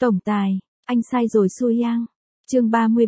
Tổng tài, anh sai rồi xui yang. Chương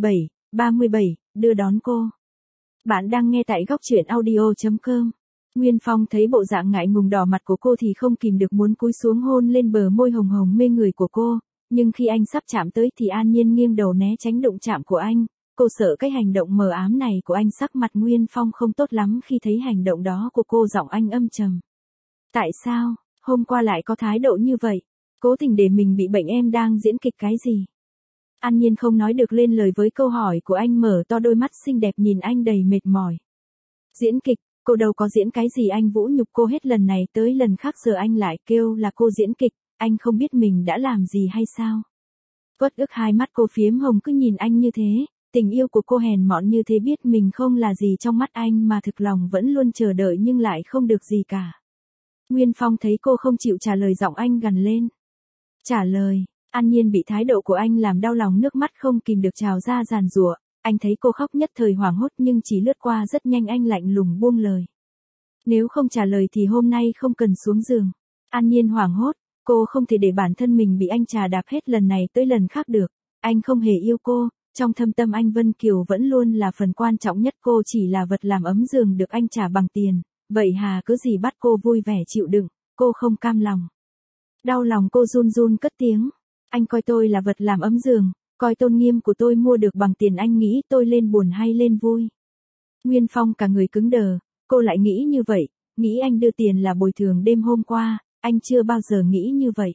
37, đưa đón cô. Bạn đang nghe tại góc truyện audio.com. Nguyên Phong thấy bộ dạng ngại ngùng đỏ mặt của cô thì không kìm được muốn cúi xuống hôn lên bờ môi hồng hồng mê người của cô, nhưng khi anh sắp chạm tới thì An Nhiên nghiêng đầu né tránh đụng chạm của anh. Cô sợ cái hành động mờ ám này của anh. Sắc mặt Nguyên Phong không tốt lắm khi thấy hành động đó của cô. Giọng anh âm trầm. Tại sao, hôm qua lại có thái độ như vậy? Cố tình để mình bị bệnh, em đang diễn kịch cái gì? An Nhiên không nói được lên lời với câu hỏi của anh, mở to đôi mắt xinh đẹp nhìn anh đầy mệt mỏi. Diễn kịch, cô đâu có diễn cái gì. Anh vũ nhục cô hết lần này tới lần khác, giờ anh lại kêu là cô diễn kịch. Anh không biết mình đã làm gì hay sao? Uất ức hai mắt cô phiếm hồng cứ nhìn anh như thế. Tình yêu của cô hèn mọn như thế, biết mình không là gì trong mắt anh mà thực lòng vẫn luôn chờ đợi nhưng lại không được gì cả. Nguyên Phong thấy cô không chịu trả lời, giọng anh gằn lên. Trả lời. An Nhiên bị thái độ của anh làm đau lòng, nước mắt không kìm được trào ra giàn giụa. Anh thấy cô khóc nhất thời hoảng hốt nhưng chỉ lướt qua rất nhanh. Anh lạnh lùng buông lời. Nếu không trả lời thì hôm nay không cần xuống giường. An Nhiên hoảng hốt, cô không thể để bản thân mình bị anh trà đạp hết lần này tới lần khác được. Anh không hề yêu cô, trong thâm tâm anh Vân Kiều vẫn luôn là phần quan trọng nhất, cô chỉ là vật làm ấm giường được anh trả bằng tiền. Vậy hà cớ gì bắt cô vui vẻ chịu đựng, cô không cam lòng. Đau lòng cô run run cất tiếng. Anh coi tôi là vật làm ấm giường, coi tôn nghiêm của tôi mua được bằng tiền. Anh nghĩ tôi lên buồn hay lên vui? Nguyên Phong cả người cứng đờ, cô lại nghĩ như vậy, nghĩ anh đưa tiền là bồi thường đêm hôm qua, anh chưa bao giờ nghĩ như vậy.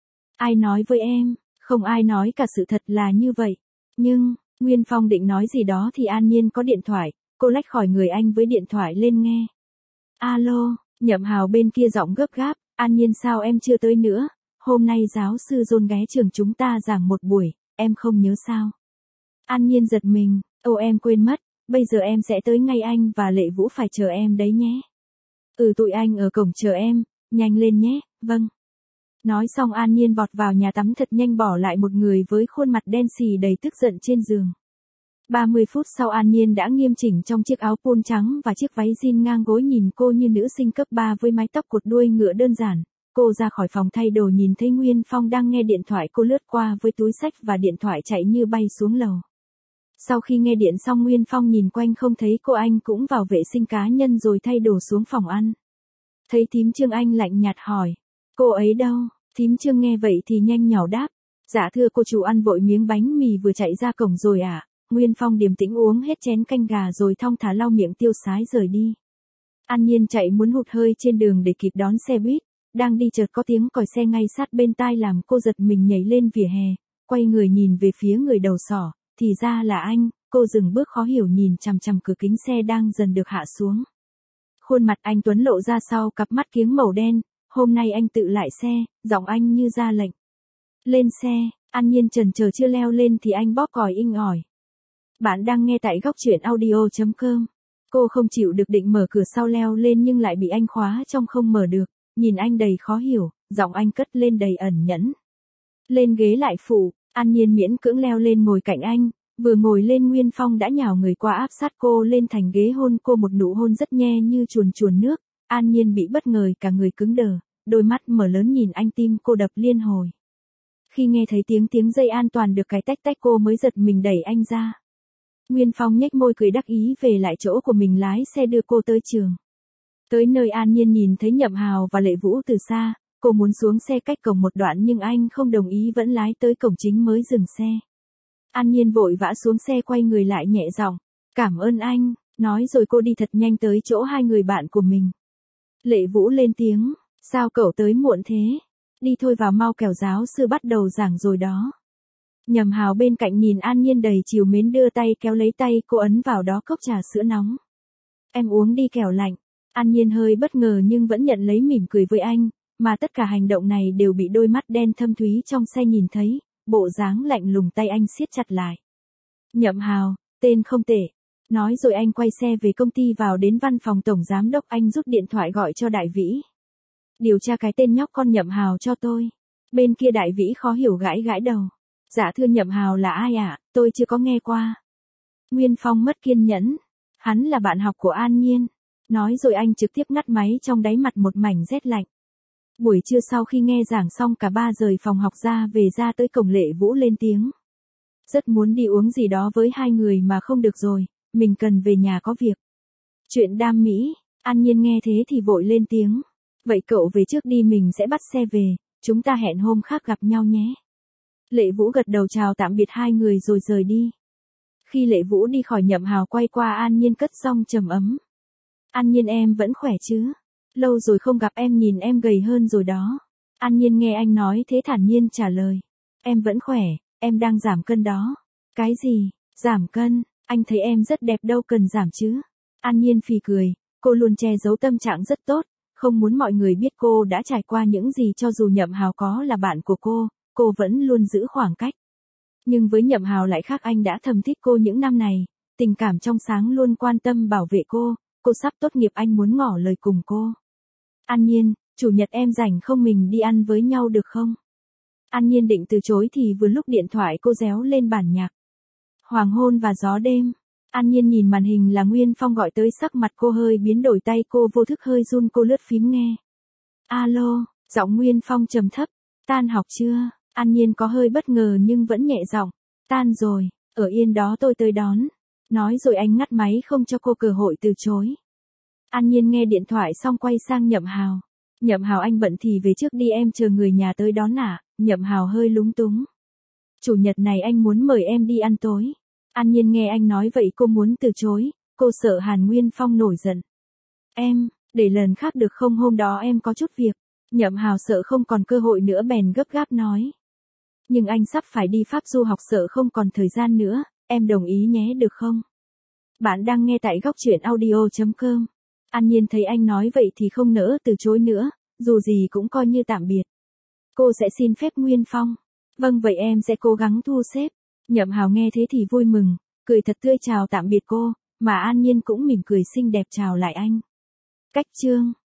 Ai nói với em? Không ai nói cả, sự thật là như vậy. Nhưng, Nguyên Phong định nói gì đó thì An Nhiên có điện thoại, cô lách khỏi người anh với điện thoại lên nghe. Alo, Nhậm Hào bên kia giọng gấp gáp. An Nhiên sao em chưa tới nữa? Hôm nay giáo sư John ghé trường chúng ta giảng một buổi, em không nhớ sao? An Nhiên giật mình, ồ em quên mất, bây giờ em sẽ tới ngay, anh và Lệ Vũ phải chờ em đấy nhé. Tụi anh ở cổng chờ em, nhanh lên nhé, vâng. Nói xong An Nhiên vọt vào nhà tắm thật nhanh, bỏ lại một người với khuôn mặt đen xì đầy tức giận trên giường. 30 phút sau An Nhiên đã nghiêm chỉnh trong chiếc áo pôn trắng và chiếc váy jean ngang gối, nhìn cô như nữ sinh cấp 3 với mái tóc cột đuôi ngựa đơn giản. Cô ra khỏi phòng thay đồ nhìn thấy Nguyên Phong đang nghe điện thoại, cô lướt qua với túi xách và điện thoại chạy như bay xuống lầu. Sau khi nghe điện xong Nguyên Phong nhìn quanh không thấy cô, anh cũng vào vệ sinh cá nhân rồi thay đồ xuống phòng ăn. Thấy thím Trương anh lạnh nhạt hỏi, cô ấy đâu? Thím Trương nghe vậy thì nhanh nhỏ đáp, dạ thưa cô, chủ ăn vội miếng bánh mì vừa chạy ra cổng rồi ạ. Nguyên Phong điềm tĩnh uống hết chén canh gà rồi thong thả lau miệng tiêu sái rời đi. An Nhiên chạy muốn hụt hơi trên đường để kịp đón xe buýt. Đang đi chợt có tiếng còi xe ngay sát bên tai làm cô giật mình nhảy lên vỉa hè, quay người nhìn về phía người đầu sỏ, thì ra là anh. Cô dừng bước khó hiểu nhìn chằm chằm cửa kính xe đang dần được hạ xuống. Khuôn mặt anh tuấn lộ ra sau cặp mắt kiếng màu đen, hôm nay anh tự lại xe, giọng anh như ra lệnh. Lên xe. An Nhiên chần chờ chưa leo lên thì anh bóp còi inh ỏi. Bạn đang nghe tại góc truyện audio.com. Cô không chịu được định mở cửa sau leo lên nhưng lại bị anh khóa trong không mở được. Nhìn anh đầy khó hiểu, giọng anh cất lên đầy ẩn nhẫn. Lên ghế lại phụ. An Nhiên miễn cưỡng leo lên ngồi cạnh anh. Vừa ngồi lên Nguyên Phong đã nhào người qua áp sát cô lên thành ghế, hôn cô một nụ hôn rất nhe như chuồn chuồn nước. An Nhiên bị bất ngờ, cả người cứng đờ, đôi mắt mở lớn nhìn anh, tim cô đập liên hồi. Khi nghe thấy tiếng dây an toàn được cài tách tách cô mới giật mình đẩy anh ra. Nguyên Phong nhếch môi cười đắc ý về lại chỗ của mình, lái xe đưa cô tới trường. Tới nơi An Nhiên nhìn thấy Nhậm Hào và Lệ Vũ từ xa, cô muốn xuống xe cách cổng một đoạn nhưng anh không đồng ý, vẫn lái tới cổng chính mới dừng xe. An Nhiên vội vã xuống xe, quay người lại nhẹ giọng, cảm ơn anh, nói rồi cô đi thật nhanh tới chỗ hai người bạn của mình. Lệ Vũ lên tiếng, sao cậu tới muộn thế? Đi thôi vào mau, kẻo giáo sư bắt đầu giảng rồi đó. Nhậm Hào bên cạnh nhìn An Nhiên đầy trìu mến, đưa tay kéo lấy tay cô, ấn vào đó cốc trà sữa nóng. Em uống đi kẻo lạnh. An Nhiên hơi bất ngờ nhưng vẫn nhận lấy, mỉm cười với anh, mà tất cả hành động này đều bị đôi mắt đen thâm thúy trong xe nhìn thấy, bộ dáng lạnh lùng, tay anh siết chặt lại. Nhậm Hào, tên không tệ. Nói rồi anh quay xe về công ty, vào đến văn phòng tổng giám đốc, anh rút điện thoại gọi cho Đại Vĩ. Điều tra cái tên nhóc con Nhậm Hào cho tôi. Bên kia Đại Vĩ khó hiểu gãi gãi đầu. Dạ thưa, Nhậm Hào là ai ạ? Tôi chưa có nghe qua. Nguyên Phong mất kiên nhẫn. Hắn là bạn học của An Nhiên. Nói rồi anh trực tiếp ngắt máy, trong đáy mặt một mảnh rét lạnh. Buổi trưa sau khi nghe giảng xong cả ba rời phòng học ra tới cổng Lệ Vũ lên tiếng. Rất muốn đi uống gì đó với hai người mà không được rồi, mình cần về nhà có việc. Chuyện đam mỹ, An Nhiên nghe thế thì vội lên tiếng. Vậy cậu về trước đi, mình sẽ bắt xe về, chúng ta hẹn hôm khác gặp nhau nhé. Lệ Vũ gật đầu chào tạm biệt hai người rồi rời đi. Khi Lệ Vũ đi khỏi, Nhậm Hào quay qua An Nhiên cất giọng trầm ấm. An Nhiên em vẫn khỏe chứ? Lâu rồi không gặp, em nhìn em gầy hơn rồi đó. An Nhiên nghe anh nói thế thản nhiên trả lời. Em vẫn khỏe, em đang giảm cân đó. Cái gì, giảm cân, anh thấy em rất đẹp, đâu cần giảm chứ. An Nhiên phì cười, cô luôn che giấu tâm trạng rất tốt, không muốn mọi người biết cô đã trải qua những gì. Cho dù Nhậm Hào có là bạn của cô vẫn luôn giữ khoảng cách. Nhưng với Nhậm Hào lại khác, anh đã thầm thích cô những năm này, tình cảm trong sáng, luôn quan tâm bảo vệ cô sắp tốt nghiệp anh muốn ngỏ lời cùng cô. An Nhiên, chủ nhật em rảnh không, mình đi ăn với nhau được không? An Nhiên định từ chối thì vừa lúc điện thoại cô réo lên bản nhạc. Hoàng hôn và gió đêm. An Nhiên nhìn màn hình là Nguyên Phong gọi tới, sắc mặt cô hơi biến đổi, tay cô vô thức hơi run, cô lướt phím nghe. Alo, giọng Nguyên Phong trầm thấp. Tan học chưa? An Nhiên có hơi bất ngờ nhưng vẫn nhẹ giọng. Tan rồi, ở yên đó tôi tới đón. Nói rồi anh ngắt máy không cho cô cơ hội từ chối. An Nhiên nghe điện thoại xong quay sang Nhậm Hào. Nhậm Hào, anh bận thì về trước đi, em chờ người nhà tới đón ạ. Nhậm Hào hơi lúng túng. Chủ nhật này anh muốn mời em đi ăn tối. An Nhiên nghe anh nói vậy cô muốn từ chối, cô sợ Hàn Nguyên Phong nổi giận. Em, để lần khác được không, hôm đó em có chút việc. Nhậm Hào sợ không còn cơ hội nữa bèn gấp gáp nói. Nhưng anh sắp phải đi Pháp du học, sợ không còn thời gian nữa, em đồng ý nhé được không? Bạn đang nghe tại góc truyện audio.com. An Nhiên thấy anh nói vậy thì không nỡ từ chối nữa, dù gì cũng coi như tạm biệt. Cô sẽ xin phép Nguyên Phong. Vâng, vậy em sẽ cố gắng thu xếp. Nhậm Hào nghe thế thì vui mừng, cười thật tươi chào tạm biệt cô, mà An Nhiên cũng mỉm cười xinh đẹp chào lại anh. Cách chương